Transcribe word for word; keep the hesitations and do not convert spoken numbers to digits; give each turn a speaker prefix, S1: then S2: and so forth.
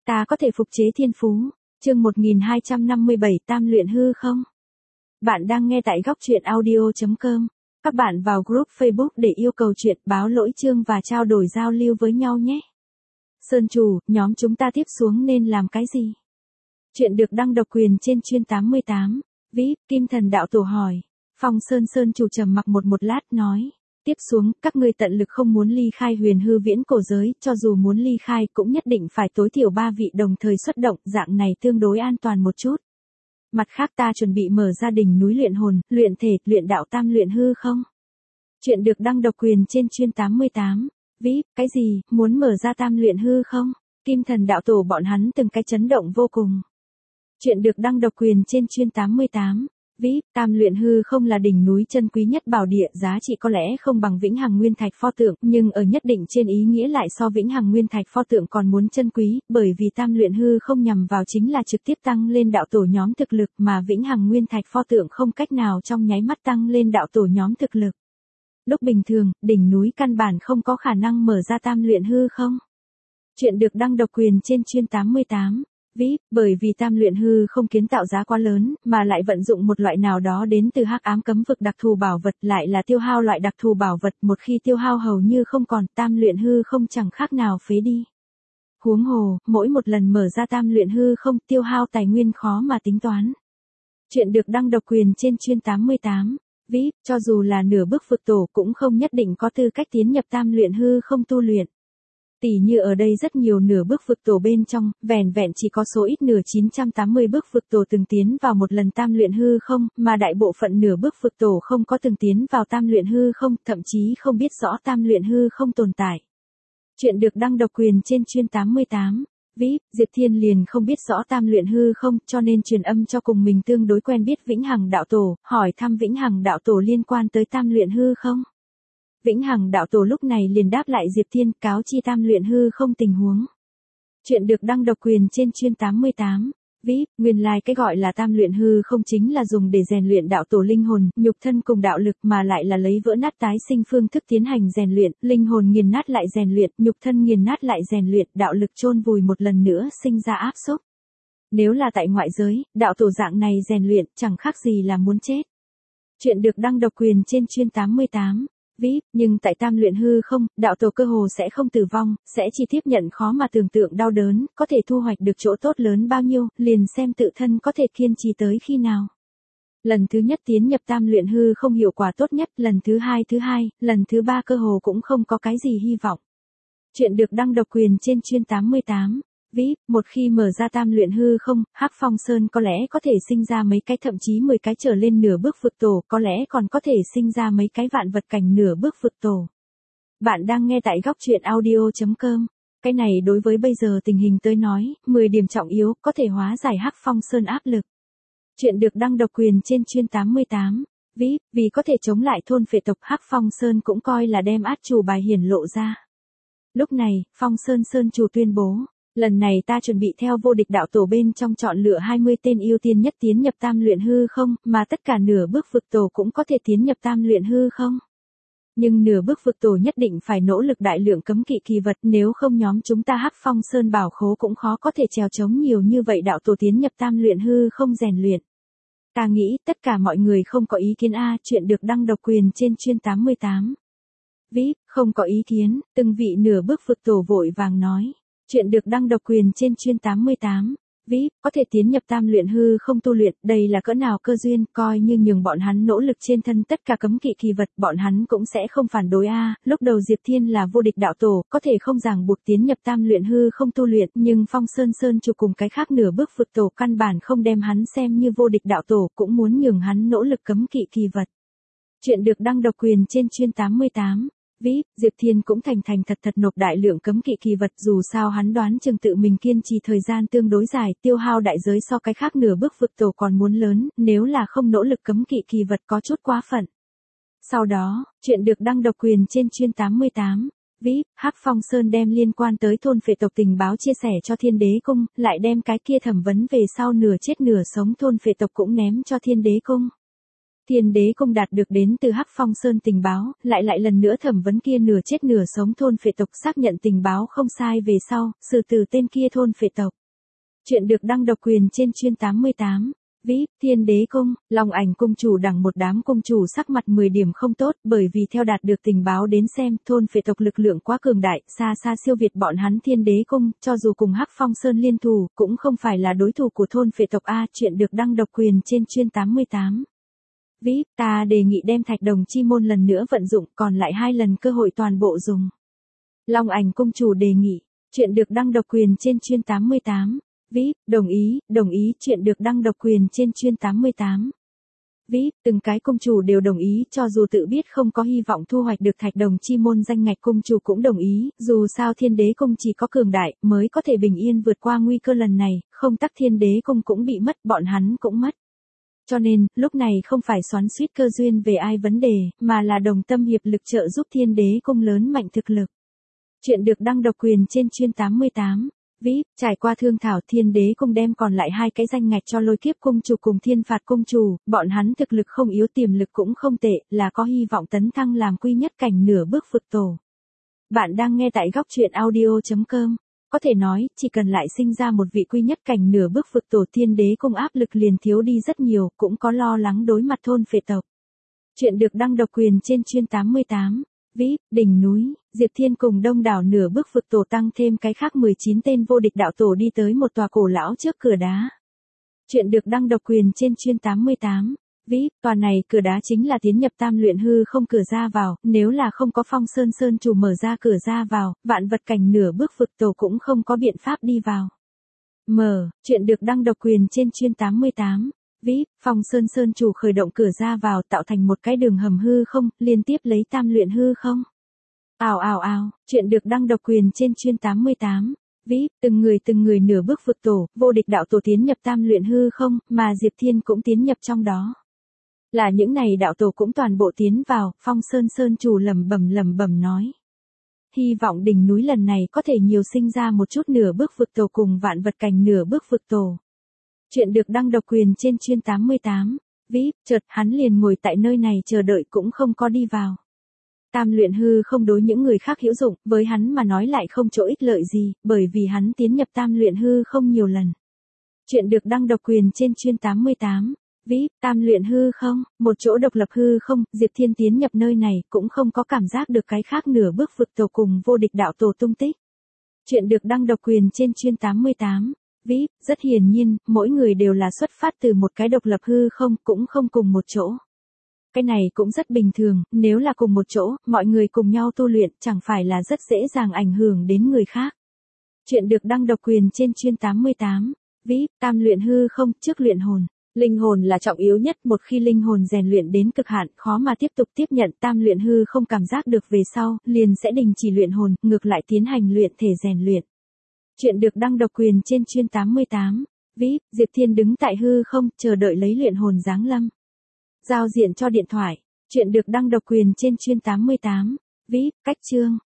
S1: Ta có thể phục chế thiên phú. Chương một nghìn hai trăm năm mươi bảy Tam luyện hư không? Bạn đang nghe tại góc truyện audio chấm com. Các bạn vào group Facebook để yêu cầu chuyện, báo lỗi chương và trao đổi giao lưu với nhau nhé. Sơn chủ, nhóm chúng ta tiếp xuống nên làm cái gì? Chuyện được đăng độc quyền trên chuyên tám mươi tám. vê i pê, Kim Thần Đạo Tổ hỏi. Phong Sơn Sơn chủ trầm mặc một một lát nói. Tiếp xuống, các ngươi tận lực không muốn ly khai huyền hư viễn cổ giới, cho dù muốn ly khai cũng nhất định phải tối thiểu ba vị đồng thời xuất động, dạng này tương đối an toàn một chút. Mặt khác ta chuẩn bị mở ra đỉnh núi luyện hồn, luyện thể, luyện đạo tam luyện hư không? Chuyện được đăng độc quyền trên chuyên tám mươi tám. vê i pê, cái gì, muốn mở ra tam luyện hư không? Kim Thần Đạo Tổ bọn hắn từng cái chấn động vô cùng. Chuyện được đăng độc quyền trên chuyên tám mươi tám. vê i pê, tam luyện hư không là đỉnh núi chân quý nhất bảo địa, giá trị có lẽ không bằng vĩnh hằng nguyên thạch pho tượng, nhưng ở nhất định trên ý nghĩa lại so vĩnh hằng nguyên thạch pho tượng còn muốn chân quý, bởi vì tam luyện hư không nhằm vào chính là trực tiếp tăng lên đạo tổ nhóm thực lực, mà vĩnh hằng nguyên thạch pho tượng không cách nào trong nháy mắt tăng lên đạo tổ nhóm thực lực. Lúc bình thường, đỉnh núi căn bản không có khả năng mở ra tam luyện hư không. Chuyện được đăng độc quyền trên chuyên tám mươi tám. vê i pê, bởi vì tam luyện hư không kiến tạo giá quá lớn, mà lại vận dụng một loại nào đó đến từ hắc ám cấm vực đặc thù bảo vật, lại là tiêu hao loại đặc thù bảo vật, một khi tiêu hao hầu như không còn, tam luyện hư không chẳng khác nào phế đi. Huống hồ, mỗi một lần mở ra tam luyện hư không tiêu hao tài nguyên khó mà tính toán. Chuyện được đăng độc quyền trên chuyên tám mươi tám. vê i pê, cho dù là nửa bước vực tổ cũng không nhất định có tư cách tiến nhập tam luyện hư không tu luyện. Tỷ như ở đây rất nhiều nửa bước vực tổ bên trong, vẻn vẹn chỉ có số ít nửa chín trăm tám mươi bước vực tổ từng tiến vào một lần tam luyện hư không, mà đại bộ phận nửa bước vực tổ không có từng tiến vào tam luyện hư không, thậm chí không biết rõ tam luyện hư không tồn tại. Chuyện được đăng độc quyền trên chuyên tám mươi tám. vê i pê, Diệp Thiên liền không biết rõ tam luyện hư không, cho nên truyền âm cho cùng mình tương đối quen biết Vĩnh Hằng Đạo Tổ, hỏi thăm Vĩnh Hằng Đạo Tổ liên quan tới tam luyện hư không. Vĩnh Hằng Đạo Tổ lúc này liền đáp lại Diệp Thiên, cáo chi tam luyện hư không tình huống. Chuyện được đăng độc quyền trên chuyên tám mươi tám. vê i pê, nguyên lai like cái gọi là tam luyện hư không chính là dùng để rèn luyện đạo tổ linh hồn, nhục thân cùng đạo lực, mà lại là lấy vỡ nát tái sinh phương thức tiến hành rèn luyện, linh hồn nghiền nát lại rèn luyện, nhục thân nghiền nát lại rèn luyện, đạo lực chôn vùi một lần nữa sinh ra áp xúc. Nếu là tại ngoại giới, đạo tổ dạng này rèn luyện chẳng khác gì là muốn chết. Chuyện được đăng độc quyền trên chuyên tám mươi tám. vê i pê, nhưng tại tam luyện hư không, đạo tổ cơ hồ sẽ không tử vong, sẽ chỉ tiếp nhận khó mà tưởng tượng đau đớn, có thể thu hoạch được chỗ tốt lớn bao nhiêu, liền xem tự thân có thể kiên trì tới khi nào. Lần thứ nhất tiến nhập tam luyện hư không hiệu quả tốt nhất, lần thứ hai thứ hai, lần thứ ba cơ hồ cũng không có cái gì hy vọng. Chuyện được đăng độc quyền trên chuyên tám mươi tám. vê i pê, một khi mở ra tam luyện hư không, Hắc Phong Sơn có lẽ có thể sinh ra mấy cái thậm chí mười cái trở lên nửa bước vực tổ, có lẽ còn có thể sinh ra mấy cái vạn vật cảnh nửa bước vực tổ. Bạn đang nghe tại góc truyện audio chấm com. Cái này đối với bây giờ tình hình tới nói, mười điểm trọng yếu, có thể hóa giải Hắc Phong Sơn áp lực. Chuyện được đăng độc quyền trên chuyên tám mươi tám. vê i pê, vì có thể chống lại thôn phệ tộc, Hắc Phong Sơn cũng coi là đem át chủ bài hiển lộ ra. Lúc này, Phong Sơn Sơn chủ tuyên bố. Lần này ta chuẩn bị theo vô địch đạo tổ bên trong chọn lựa hai mươi tên ưu tiên nhất tiến nhập tam luyện hư không, mà tất cả nửa bước vực tổ cũng có thể tiến nhập tam luyện hư không. Nhưng nửa bước vực tổ nhất định phải nỗ lực đại lượng cấm kỵ kỳ vật, nếu không nhóm chúng ta Hắc Phong Sơn bảo khố cũng khó có thể trèo chống nhiều như vậy đạo tổ tiến nhập tam luyện hư không rèn luyện. Ta nghĩ tất cả mọi người không có ý kiến a. Chuyện được đăng độc quyền trên chuyên tám mươi tám. vê i pê, không có ý kiến, từng vị nửa bước vực tổ vội vàng nói. Chuyện được đăng độc quyền trên chuyên tám mươi tám. vê i pê, có thể tiến nhập tam luyện hư không tu luyện, đây là cỡ nào cơ duyên, coi như nhường bọn hắn nỗ lực trên thân tất cả cấm kỵ kỳ vật, bọn hắn cũng sẽ không phản đối a. Lúc đầu Diệp Thiên là vô địch đạo tổ, có thể không ràng buộc tiến nhập tam luyện hư không tu luyện, nhưng Phong Sơn Sơn chủ cùng cái khác nửa bước vực tổ căn bản không đem hắn xem như vô địch đạo tổ, cũng muốn nhường hắn nỗ lực cấm kỵ kỳ vật. Chuyện được đăng độc quyền trên chuyên tám mươi tám. vê i pê, Diệp Thiên cũng thành thành thật thật nộp đại lượng cấm kỵ kỳ vật, dù sao hắn đoán chừng tự mình kiên trì thời gian tương đối dài, tiêu hao đại giới so cái khác nửa bước vực tổ còn muốn lớn, nếu là không nỗ lực cấm kỵ kỳ vật có chút quá phận. Sau đó, chuyện được đăng độc quyền trên chuyên tám mươi tám. vê i pê, Hắc Phong Sơn đem liên quan tới thôn phệ tộc tình báo chia sẻ cho Thiên Đế Cung, lại đem cái kia thẩm vấn về sau nửa chết nửa sống thôn phệ tộc cũng ném cho Thiên Đế Cung. Thiên Đế Cung đạt được đến từ Hắc Phong Sơn tình báo, lại lại lần nữa thẩm vấn kia nửa chết nửa sống thôn phệ tộc, xác nhận tình báo không sai về sau, xử tử tên kia thôn phệ tộc. Chuyện được đăng độc quyền trên chuyên tám mươi tám. vê i pê, Thiên Đế Cung, Long Ảnh cung chủ đằng một đám cung chủ sắc mặt mười điểm không tốt, bởi vì theo đạt được tình báo đến xem, thôn phệ tộc lực lượng quá cường đại, xa xa siêu việt bọn hắn Thiên Đế Cung, cho dù cùng Hắc Phong Sơn liên thủ, cũng không phải là đối thủ của thôn phệ tộc a. Chuyện được đăng độc quyền trên chuyên tám mươi tám. vê i pê, ta đề nghị đem thạch đồng chi môn lần nữa vận dụng, còn lại hai lần cơ hội toàn bộ dùng. Long Ảnh cung chủ đề nghị. Chuyện được đăng độc quyền trên chuyên tám mươi tám. vê i pê, đồng ý, đồng ý. Chuyện được đăng độc quyền trên chuyên tám mươi tám. vê i pê, từng cái cung chủ đều đồng ý, cho dù tự biết không có hy vọng thu hoạch được thạch đồng chi môn danh ngạch, cung chủ cũng đồng ý, dù sao Thiên Đế Cung chỉ có cường đại, mới có thể bình yên vượt qua nguy cơ lần này, không tắc Thiên Đế Cung cũng bị mất, bọn hắn cũng mất. Cho nên, lúc này không phải xoắn xuýt cơ duyên về ai vấn đề, mà là đồng tâm hiệp lực trợ giúp Thiên Đế Cung lớn mạnh thực lực. Chuyện được đăng độc quyền trên chuyên tám mươi tám. vê i pê, trải qua thương thảo, Thiên Đế Cung đem còn lại hai cái danh ngạch cho Lôi Kiếp cung chủ cùng Thiên Phạt cung chủ, bọn hắn thực lực không yếu, tiềm lực cũng không tệ, là có hy vọng tấn thăng làm quy nhất cảnh nửa bước vực tổ. Bạn đang nghe tại góc truyện audio chấm com. Có thể nói, chỉ cần lại sinh ra một vị quy nhất cảnh nửa bước vực tổ, Thiên Đế Cung áp lực liền thiếu đi rất nhiều, cũng có lo lắng đối mặt thôn phệ tộc. Chuyện được đăng độc quyền trên chuyên tám mươi tám. vê i pê, đỉnh núi, Diệp Thiên cùng đông đảo nửa bước vực tổ tăng thêm cái khác mười chín tên vô địch đạo tổ đi tới một tòa cổ lão trước cửa đá. Chuyện được đăng độc quyền trên chuyên tám mươi tám. vê i pê, tòa này cửa đá chính là tiến nhập tam luyện hư không cửa ra vào, nếu là không có Phong Sơn Sơn chủ mở ra cửa ra vào, vạn vật cảnh nửa bước vực tổ cũng không có biện pháp đi vào. Mở, chuyện được đăng độc quyền trên chuyên tám mươi tám. vê i pê, Phong Sơn Sơn chủ khởi động cửa ra vào, tạo thành một cái đường hầm hư không, liên tiếp lấy tam luyện hư không. Ào ào ào, chuyện được đăng độc quyền trên chuyên tám mươi tám. vê i pê, từng người từng người nửa bước vực tổ, vô địch đạo tổ tiến nhập tam luyện hư không, mà Diệp Thiên cũng tiến nhập trong đó. Là những này đạo tổ cũng toàn bộ tiến vào, Phong Sơn Sơn chủ lẩm bẩm lẩm bẩm nói. Hy vọng đỉnh núi lần này có thể nhiều sinh ra một chút nửa bước vực tổ cùng vạn vật cảnh nửa bước vực tổ. Chuyện được đăng độc quyền trên chuyên tám mươi tám. vê i pê, chợt hắn liền ngồi tại nơi này chờ đợi cũng không có đi vào. Tam luyện hư không đối những người khác hữu dụng, với hắn mà nói lại không chỗ ích lợi gì, bởi vì hắn tiến nhập tam luyện hư không nhiều lần. Chuyện được đăng độc quyền trên chuyên tám mươi tám. vê i pê, tam luyện hư không, một chỗ độc lập hư không, Diệp Thiên tiến nhập nơi này cũng không có cảm giác được cái khác nửa bước vực tổ cùng vô địch đạo tổ tung tích. Chuyện được đăng độc quyền trên chuyên tám mươi tám. vê i pê, rất hiển nhiên, mỗi người đều là xuất phát từ một cái độc lập hư không, cũng không cùng một chỗ. Cái này cũng rất bình thường, nếu là cùng một chỗ, mọi người cùng nhau tu luyện, chẳng phải là rất dễ dàng ảnh hưởng đến người khác. Chuyện được đăng độc quyền trên chuyên tám mươi tám. vê i pê, tam luyện hư không, trước luyện hồn. Linh hồn là trọng yếu nhất, một khi linh hồn rèn luyện đến cực hạn, khó mà tiếp tục tiếp nhận tam luyện hư không cảm giác được về sau, liền sẽ đình chỉ luyện hồn, ngược lại tiến hành luyện thể rèn luyện. Chuyện được đăng độc quyền trên chuyên tám mươi tám. vê i pê, Diệp Thiên đứng tại hư không, chờ đợi lấy luyện hồn giáng lâm. Giao diện cho điện thoại. Chuyện được đăng độc quyền trên chuyên tám mươi tám. vê i pê, cách chương.